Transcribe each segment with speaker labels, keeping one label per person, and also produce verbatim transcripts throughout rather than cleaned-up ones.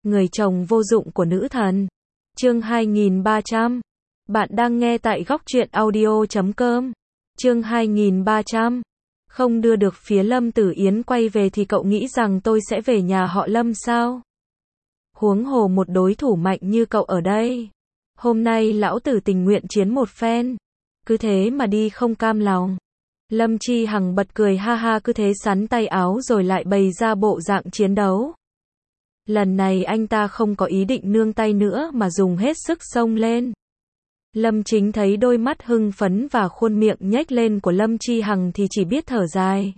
Speaker 1: người chồng vô dụng của nữ thần. Chương hai nghìn ba trăm. Bạn đang nghe tại góc truyện audio chấm com. Chương hai nghìn ba trăm. Không đưa được phía Lâm Tử Yến quay về thì cậu nghĩ rằng tôi sẽ về nhà họ Lâm sao? Huống hồ một đối thủ mạnh như cậu ở đây. Hôm nay lão tử tình nguyện chiến một phen. Cứ thế mà đi không cam lòng. Lâm Chi Hằng bật cười ha ha, cứ thế sắn tay áo rồi lại bày ra bộ dạng chiến đấu. Lần này anh ta không có ý định nương tay nữa mà dùng hết sức xông lên. Lâm Chính thấy đôi mắt hưng phấn và khuôn miệng nhếch lên của Lâm Chi Hằng thì chỉ biết thở dài.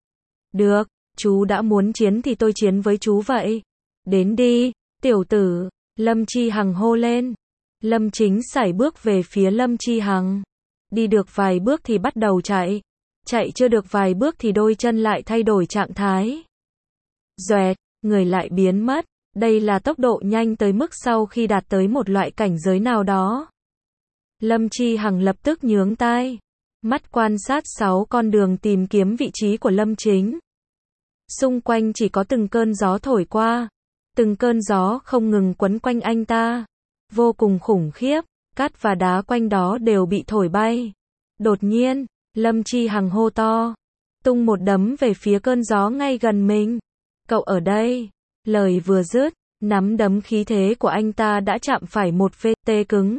Speaker 1: Được, chú đã muốn chiến thì tôi chiến với chú vậy. Đến đi, tiểu tử, Lâm Chi Hằng hô lên. Lâm Chính sải bước về phía Lâm Chi Hằng. Đi được vài bước thì bắt đầu chạy. Chạy chưa được vài bước thì đôi chân lại thay đổi trạng thái. Doẹt, người lại biến mất. Đây là tốc độ nhanh tới mức sau khi đạt tới một loại cảnh giới nào đó. Lâm Chi Hằng lập tức nhướng tai. Mắt quan sát sáu con đường tìm kiếm vị trí của Lâm Chính. Xung quanh chỉ có từng cơn gió thổi qua. Từng cơn gió không ngừng quấn quanh anh ta. Vô cùng khủng khiếp, cát và đá quanh đó đều bị thổi bay. Đột nhiên, Lâm Chi Hằng hô to. Tung một đấm về phía cơn gió ngay gần mình. Cậu ở đây. Lời vừa dứt, nắm đấm khí thế của anh ta đã chạm phải một vết tê cứng.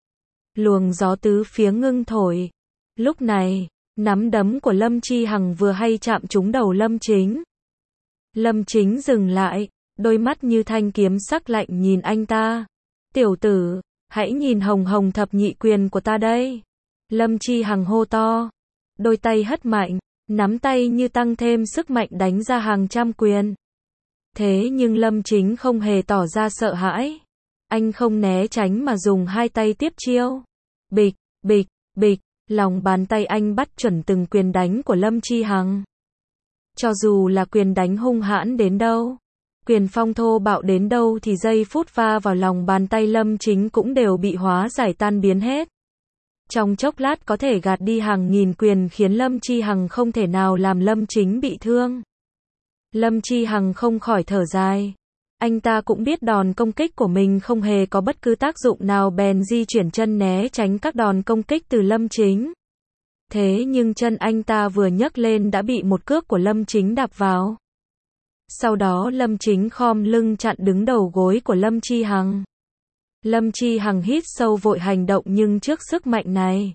Speaker 1: Luồng gió tứ phía ngưng thổi. Lúc này, nắm đấm của Lâm Chi Hằng vừa hay chạm trúng đầu Lâm Chính. Lâm Chính dừng lại, đôi mắt như thanh kiếm sắc lạnh nhìn anh ta. Tiểu tử, hãy nhìn hồng hồng thập nhị quyền của ta đây. Lâm Chi Hằng hô to. Đôi tay hất mạnh, nắm tay như tăng thêm sức mạnh đánh ra hàng trăm quyền. Thế nhưng Lâm Chính không hề tỏ ra sợ hãi. Anh không né tránh mà dùng hai tay tiếp chiêu. Bịch, bịch, bịch, lòng bàn tay anh bắt chuẩn từng quyền đánh của Lâm Chi Hằng. Cho dù là quyền đánh hung hãn đến đâu, quyền phong thô bạo đến đâu thì giây phút va vào lòng bàn tay Lâm Chính cũng đều bị hóa giải tan biến hết. Trong chốc lát có thể gạt đi hàng nghìn quyền khiến Lâm Chi Hằng không thể nào làm Lâm Chính bị thương. Lâm Chi Hằng không khỏi thở dài. Anh ta cũng biết đòn công kích của mình không hề có bất cứ tác dụng nào bèn di chuyển chân né tránh các đòn công kích từ Lâm Chính. Thế nhưng chân anh ta vừa nhấc lên đã bị một cước của Lâm Chính đạp vào. Sau đó Lâm Chính khom lưng chặn đứng đầu gối của Lâm Chi Hằng. Lâm Chi Hằng hít sâu vội hành động nhưng trước sức mạnh này,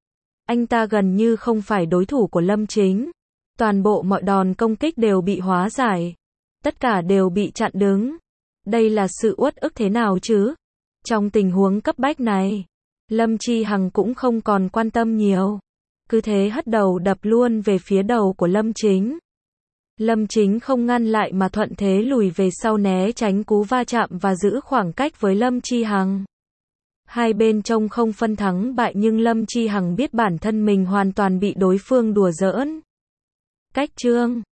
Speaker 1: anh ta gần như không phải đối thủ của Lâm Chính. Toàn bộ mọi đòn công kích đều bị hóa giải. Tất cả đều bị chặn đứng. Đây là sự uất ức thế nào chứ? Trong tình huống cấp bách này, Lâm Chi Hằng cũng không còn quan tâm nhiều. Cứ thế hất đầu đập luôn về phía đầu của Lâm Chính. Lâm Chính không ngăn lại mà thuận thế lùi về sau né tránh cú va chạm và giữ khoảng cách với Lâm Chi Hằng. Hai bên trông không phân thắng bại nhưng Lâm Chi Hằng biết bản thân mình hoàn toàn bị đối phương đùa giỡn. Cách chương